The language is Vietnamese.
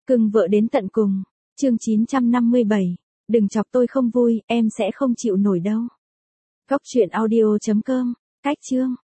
Cưng vợ đến tận cùng. Chương 957. Đừng chọc tôi không vui, em sẽ không chịu nổi đâu. Góc truyện audio.com. Cách chương.